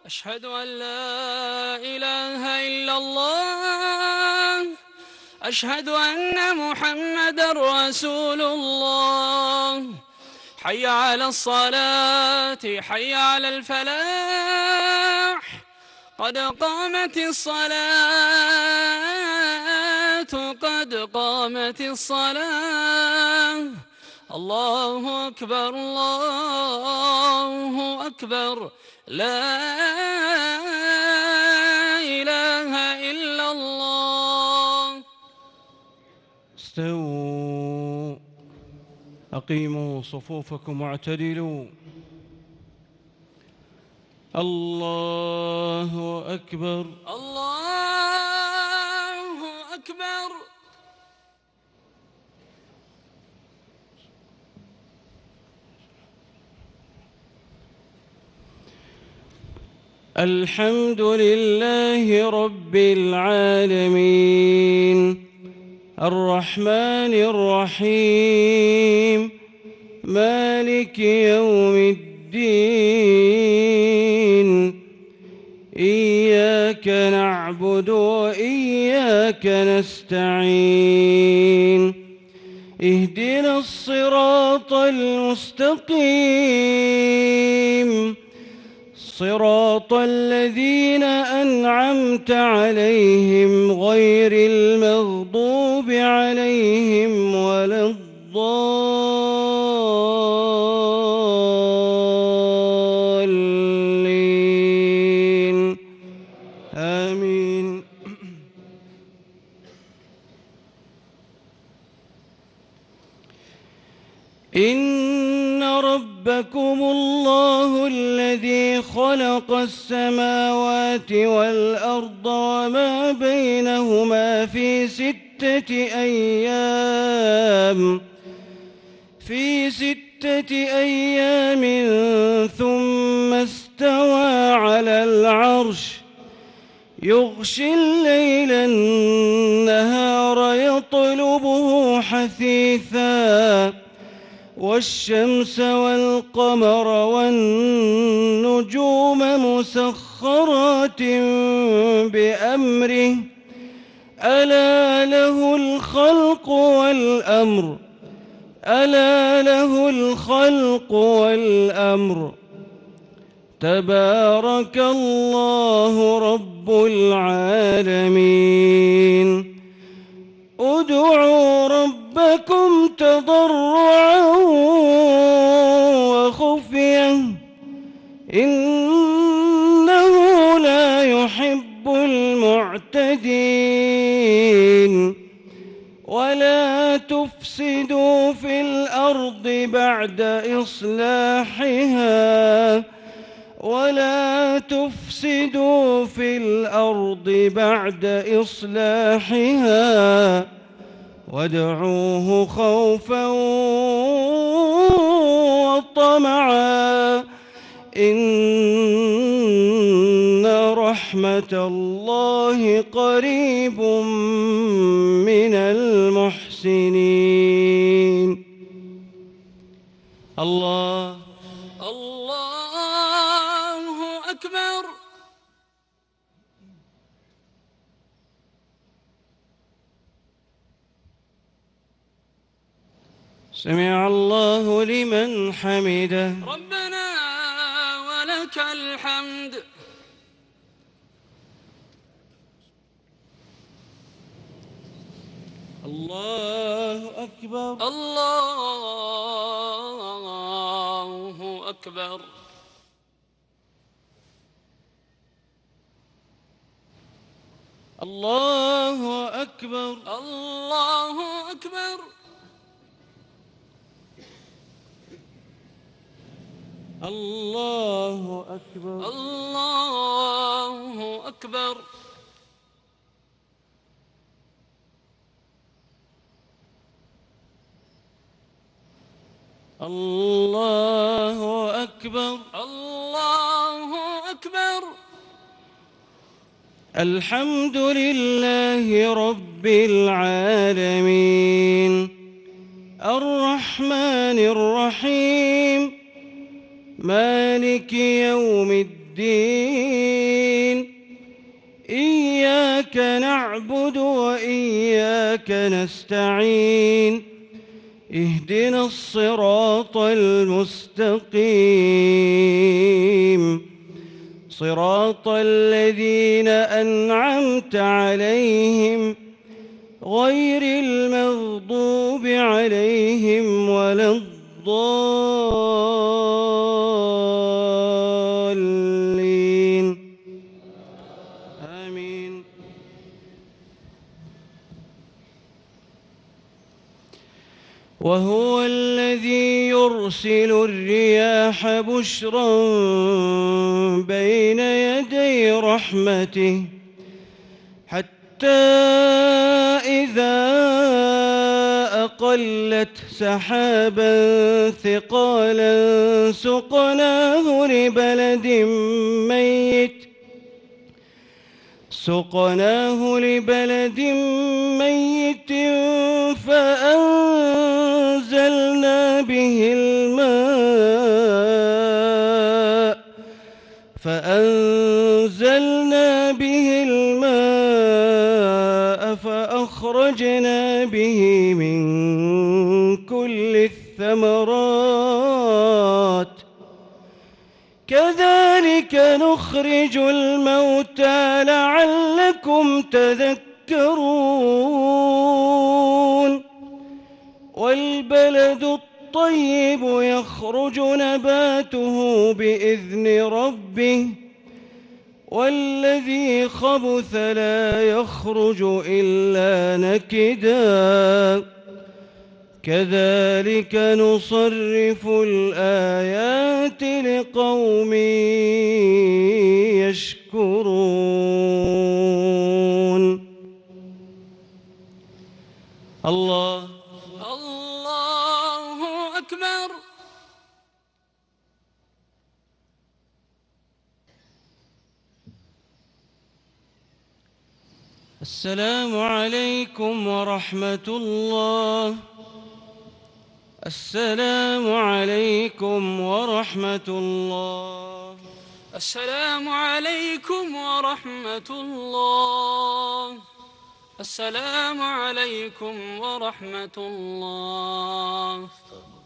أشهد أن لا إله إلا الله. أشهد أن محمدًا رسول الله. حي على الصلاة، حي على الفلاح، قد قامت الصلاة، قد قامت الصلاة. الله أكبر، الله أكبر، لا إله إلا الله. استووا، أقيموا صفوفكم واعتدلوا. الله أكبر، الله أكبر. الحمد لله رب العالمين، الرحمن الرحيم، مالك يوم الدين. إياك نعبد وإياك نستعين. اهدنا الصراط المستقيم، صراط الذين أنعمت عليهم غير المغضوب عليهم ولا الضالين. آمين. إن ربكم الله الذي خلق السماوات والأرض وما بينهما في 6 أيام ثم استوى على العرش، يغشي الليل النهار يطلبه حثيثا، والشمس والقمر والنجوم مسخرات بأمره، ألا له الخلق والأمر، ألا له الخلق والأمر. تبارك الله رب العالمين. ادعوا ربكم تضرعا وخفية، إنه لا يحب المعتدين. ولا تفسدوا في الأرض بعد إصلاحها، ولا تفسدوا في الأرض بعد إصلاحها، وادعوه خوفا وطمعا، إن رحمة الله قريب من المحسنين. الله أكبر. سمع الله لمن حمده. ربنا ولك الحمد. الله أكبر، الله أكبر. الله أكبر، الله أكبر. الله أكبر، الله أكبر. الله أكبر، الله أكبر. الحمد لله رب العالمين، الرحمن الرحيم، مالك يوم الدين. وإياك نستعين اهدنا الصراط المستقيم صراط الذين أنعمت عليهم غير المغضوب عليهم ولا الضالين آمين. وهو الذي يرسل الرياح بشرا بين يدي رحمته حتى إذا أقلت سحابا ثقالا سقناه لبلد ميت فأنزلنا به الماء فأخرجنا به من كل الثمرات كذلك نخرج الموتى لعلكم تذكرون. والبلد الطيب يخرج نباته بإذن ربه والذي خبث لا يخرج إلا نكدا كذلك نصرف الآيات لقوم يشكرون. الله أكبر. السلام عليكم ورحمة الله. السلام عليكم ورحمة الله. السلام عليكم ورحمة الله. السلام عليكم ورحمة الله.